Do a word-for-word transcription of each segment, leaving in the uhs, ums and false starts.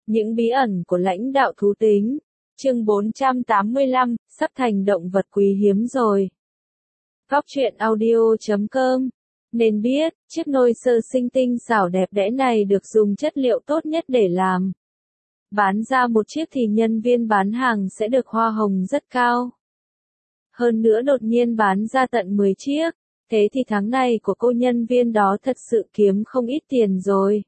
Những bí ẩn của lãnh đạo thú tính. Chương bốn trăm tám mươi lăm, sắp thành động vật quý hiếm rồi. Góc truyện audio chấm com. Nên biết, chiếc nôi sơ sinh tinh xảo đẹp đẽ này được dùng chất liệu tốt nhất để làm. Bán ra một chiếc thì nhân viên bán hàng sẽ được hoa hồng rất cao. Hơn nữa đột nhiên bán ra tận mười chiếc, thế thì tháng này của cô nhân viên đó thật sự kiếm không ít tiền rồi.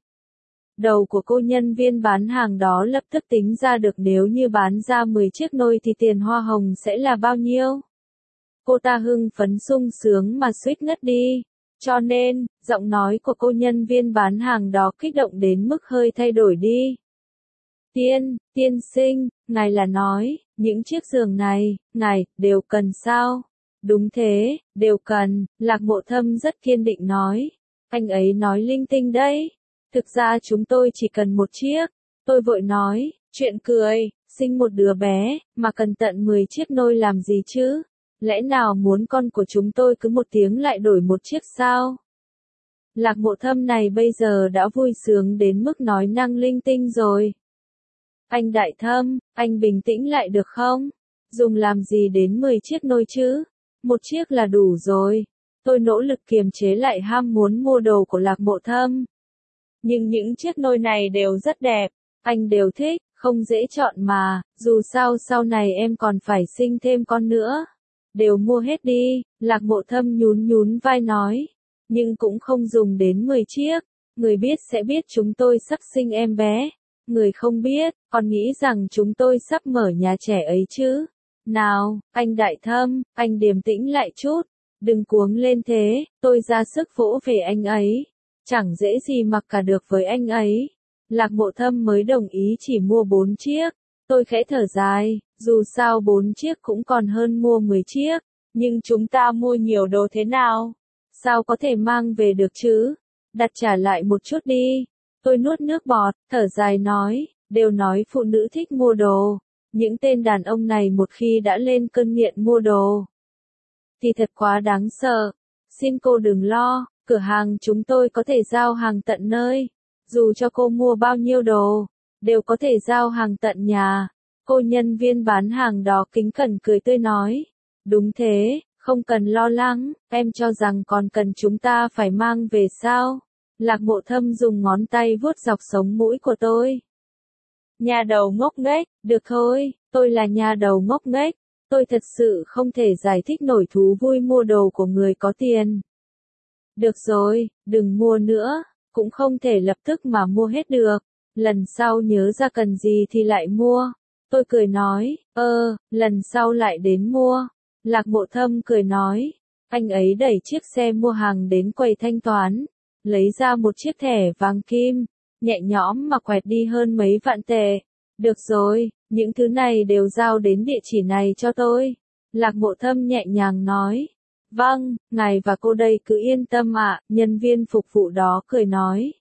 Đầu của cô nhân viên bán hàng đó lập tức tính ra được nếu như bán ra mười chiếc nôi thì tiền hoa hồng sẽ là bao nhiêu. Cô ta hưng phấn sung sướng mà suýt ngất đi. Cho nên, giọng nói của cô nhân viên bán hàng đó kích động đến mức hơi thay đổi đi. Tiên, tiên sinh, ngài là nói, những chiếc giường này, ngài, đều cần sao? Đúng thế, đều cần, Lạc Mộ Thâm rất kiên định nói. Anh ấy nói linh tinh đấy. Thực ra chúng tôi chỉ cần một chiếc. Tôi vội nói, chuyện cười, sinh một đứa bé, mà cần tận mười chiếc nôi làm gì chứ? Lẽ nào muốn con của chúng tôi cứ một tiếng lại đổi một chiếc sao? Lạc Mộ Thâm này bây giờ đã vui sướng đến mức nói năng linh tinh rồi. Anh Đại Thâm, anh bình tĩnh lại được không? Dùng làm gì đến mười chiếc nôi chứ? Một chiếc là đủ rồi. Tôi nỗ lực kiềm chế lại ham muốn mua đồ của Lạc Mộ Thâm. Nhưng những chiếc nôi này đều rất đẹp, anh đều thích, không dễ chọn mà, dù sao sau này em còn phải sinh thêm con nữa. Đều mua hết đi, Lạc Mộ Thâm nhún nhún vai nói. Nhưng cũng không dùng đến mười chiếc, người biết sẽ biết chúng tôi sắp sinh em bé. Người không biết, còn nghĩ rằng chúng tôi sắp mở nhà trẻ ấy chứ. Nào, anh Đại Thâm, anh điềm tĩnh lại chút, đừng cuống lên thế, tôi ra sức vỗ về anh ấy. Chẳng dễ gì mặc cả được với anh ấy. Lạc Mộ Thâm mới đồng ý chỉ mua bốn chiếc. Tôi khẽ thở dài, dù sao bốn chiếc cũng còn hơn mua mười chiếc. Nhưng chúng ta mua nhiều đồ thế nào? Sao có thể mang về được chứ? Đặt trả lại một chút đi. Tôi nuốt nước bọt, thở dài nói, đều nói phụ nữ thích mua đồ. Những tên đàn ông này một khi đã lên cơn nghiện mua đồ thì thật quá đáng sợ. Xin cô đừng lo. Cửa hàng chúng tôi có thể giao hàng tận nơi. Dù cho cô mua bao nhiêu đồ, đều có thể giao hàng tận nhà. Cô nhân viên bán hàng đó kính cẩn cười tươi nói. Đúng thế, không cần lo lắng, em cho rằng còn cần chúng ta phải mang về sao? Lạc Mộ Thâm dùng ngón tay vuốt dọc sống mũi của tôi. Nhà đầu ngốc nghếch, được thôi, tôi là nhà đầu ngốc nghếch. Tôi thật sự không thể giải thích nổi thú vui mua đồ của người có tiền. Được rồi, đừng mua nữa, cũng không thể lập tức mà mua hết được. Lần sau nhớ ra cần gì thì lại mua. Tôi cười nói, ơ, lần sau lại đến mua. Lạc Mộ Thâm cười nói, anh ấy đẩy chiếc xe mua hàng đến quầy thanh toán, lấy ra một chiếc thẻ vàng kim, nhẹ nhõm mà quẹt đi hơn mấy vạn tệ. Được rồi, những thứ này đều giao đến địa chỉ này cho tôi. Lạc Mộ Thâm nhẹ nhàng nói. Vâng, ngài và cô đây cứ yên tâm ạ, nhân viên phục vụ đó cười nói.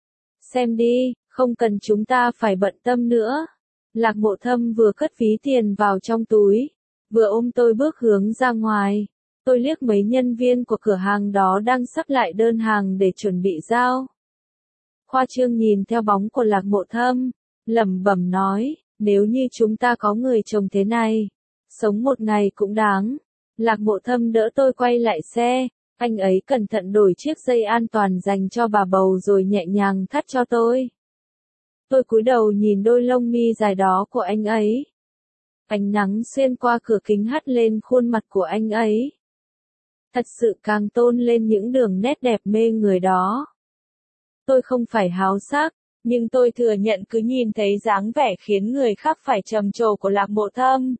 Xem đi, không cần chúng ta phải bận tâm nữa. Lạc Mộ Thâm vừa cất ví tiền vào trong túi, vừa ôm tôi bước hướng ra ngoài. Tôi liếc mấy nhân viên của cửa hàng đó đang sắp lại đơn hàng để chuẩn bị giao. Khoa Trương nhìn theo bóng của Lạc Mộ Thâm, lẩm bẩm nói, nếu như chúng ta có người chồng thế này, sống một ngày cũng đáng. Lạc Mộ Thâm đỡ tôi quay lại xe, anh ấy cẩn thận đổi chiếc dây an toàn dành cho bà bầu rồi nhẹ nhàng thắt cho tôi. Tôi cúi đầu nhìn đôi lông mi dài đó của anh ấy. Ánh nắng xuyên qua cửa kính hắt lên khuôn mặt của anh ấy. Thật sự càng tôn lên những đường nét đẹp mê người đó. Tôi không phải háo sắc, nhưng tôi thừa nhận cứ nhìn thấy dáng vẻ khiến người khác phải trầm trồ của Lạc Mộ Thâm.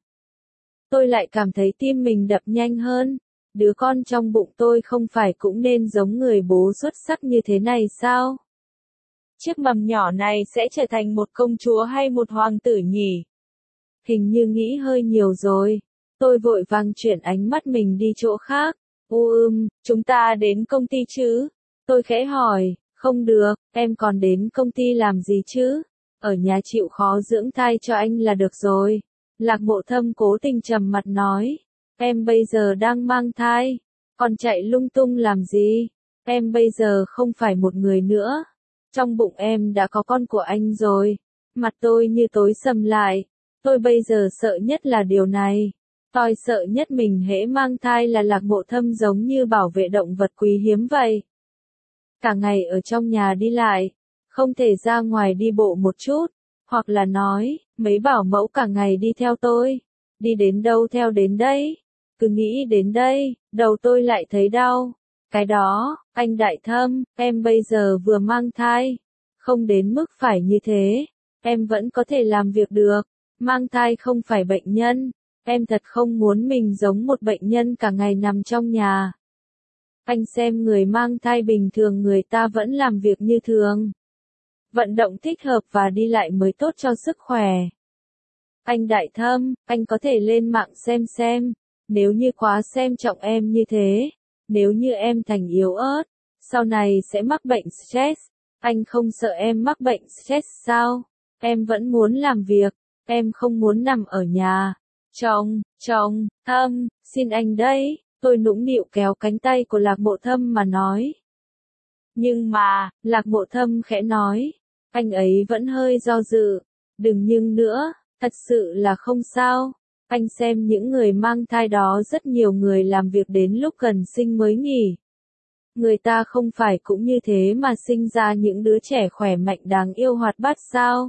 Tôi lại cảm thấy tim mình đập nhanh hơn. Đứa con trong bụng tôi không phải cũng nên giống người bố xuất sắc như thế này sao? Chiếc mầm nhỏ này sẽ trở thành một công chúa hay một hoàng tử nhỉ? Hình như nghĩ hơi nhiều rồi. Tôi vội vàng chuyển ánh mắt mình đi chỗ khác. U ưm, chúng ta đến công ty chứ? Tôi khẽ hỏi, không được, em còn đến công ty làm gì chứ? Ở nhà chịu khó dưỡng thai cho anh là được rồi. Lạc Mộ Thâm cố tình trầm mặt nói, em bây giờ đang mang thai, còn chạy lung tung làm gì? Em bây giờ không phải một người nữa. Trong bụng em đã có con của anh rồi. Mặt tôi như tối sầm lại. Tôi bây giờ sợ nhất là điều này. Tôi sợ nhất mình hễ mang thai là Lạc Mộ Thâm giống như bảo vệ động vật quý hiếm vậy. Cả ngày ở trong nhà đi lại, không thể ra ngoài đi bộ một chút, hoặc là nói, mấy bảo mẫu cả ngày đi theo tôi, đi đến đâu theo đến đây, cứ nghĩ đến đây, đầu tôi lại thấy đau. Cái đó, anh Đại Thâm, em bây giờ vừa mang thai, không đến mức phải như thế, em vẫn có thể làm việc được, mang thai không phải bệnh nhân, em thật không muốn mình giống một bệnh nhân cả ngày nằm trong nhà. Anh xem người mang thai bình thường người ta vẫn làm việc như thường. Vận động thích hợp và đi lại mới tốt cho sức khỏe. Anh Đại Thâm, anh có thể lên mạng xem xem, nếu như quá xem trọng em như thế, nếu như em thành yếu ớt, sau này sẽ mắc bệnh stress, anh không sợ em mắc bệnh stress sao? Em vẫn muốn làm việc, em không muốn nằm ở nhà. Chồng, chồng, Thâm, xin anh đấy, tôi nũng nịu kéo cánh tay của Lạc Mộ Thâm mà nói. Nhưng mà, Lạc Mộ Thâm khẽ nói, anh ấy vẫn hơi do dự, đừng nhưng nữa, thật sự là không sao. Anh xem những người mang thai đó rất nhiều người làm việc đến lúc gần sinh mới nghỉ. Người ta không phải cũng như thế mà sinh ra những đứa trẻ khỏe mạnh đáng yêu hoạt bát sao?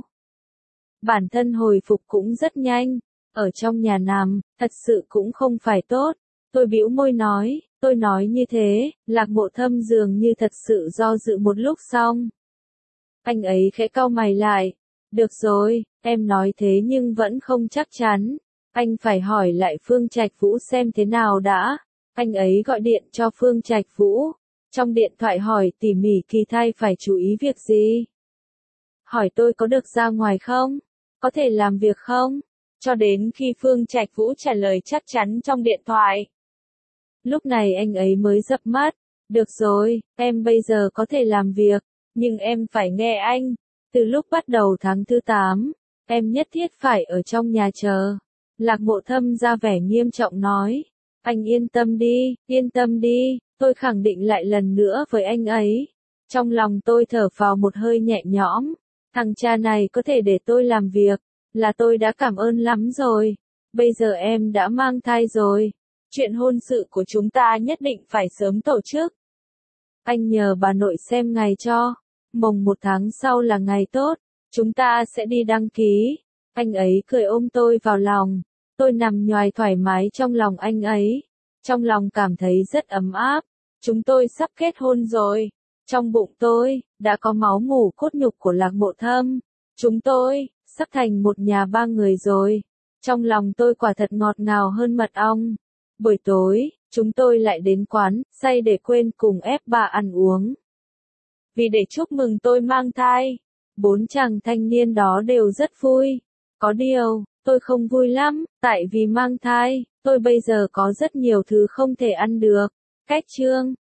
Bản thân hồi phục cũng rất nhanh, ở trong nhà nằm, thật sự cũng không phải tốt. Tôi bĩu môi nói, tôi nói như thế, Lạc Mộ Thâm dường như thật sự do dự một lúc xong. Anh ấy khẽ cau mày lại, được rồi, em nói thế nhưng vẫn không chắc chắn. Anh phải hỏi lại Phương Trạch Vũ xem thế nào đã. Anh ấy gọi điện cho Phương Trạch Vũ. Trong điện thoại hỏi tỉ mỉ kỳ thai phải chú ý việc gì. Hỏi tôi có được ra ngoài không? Có thể làm việc không? Cho đến khi Phương Trạch Vũ trả lời chắc chắn trong điện thoại. Lúc này anh ấy mới dập mắt. Được rồi, em bây giờ có thể làm việc, nhưng em phải nghe anh. Từ lúc bắt đầu tháng thứ tám, em nhất thiết phải ở trong nhà chờ. Lạc Mộ Thâm ra vẻ nghiêm trọng nói. Anh yên tâm đi, yên tâm đi, tôi khẳng định lại lần nữa với anh ấy. Trong lòng tôi thở phào một hơi nhẹ nhõm. Thằng cha này có thể để tôi làm việc, là tôi đã cảm ơn lắm rồi. Bây giờ em đã mang thai rồi. Chuyện hôn sự của chúng ta nhất định phải sớm tổ chức. Anh nhờ bà nội xem ngày cho. Mồng một tháng sau là ngày tốt. Chúng ta sẽ đi đăng ký. Anh ấy cười ôm tôi vào lòng. Tôi nằm nhoài thoải mái trong lòng anh ấy. Trong lòng cảm thấy rất ấm áp. Chúng tôi sắp kết hôn rồi. Trong bụng tôi, đã có máu mủ cốt nhục của Lạc Mộ Thâm. Chúng tôi, sắp thành một nhà ba người rồi. Trong lòng tôi quả thật ngọt ngào hơn mật ong. Buổi tối, chúng tôi lại đến quán, say để quên cùng ép bà ăn uống. Vì để chúc mừng tôi mang thai, bốn chàng thanh niên đó đều rất vui. Có điều, tôi không vui lắm, tại vì mang thai, tôi bây giờ có rất nhiều thứ không thể ăn được. Cách chương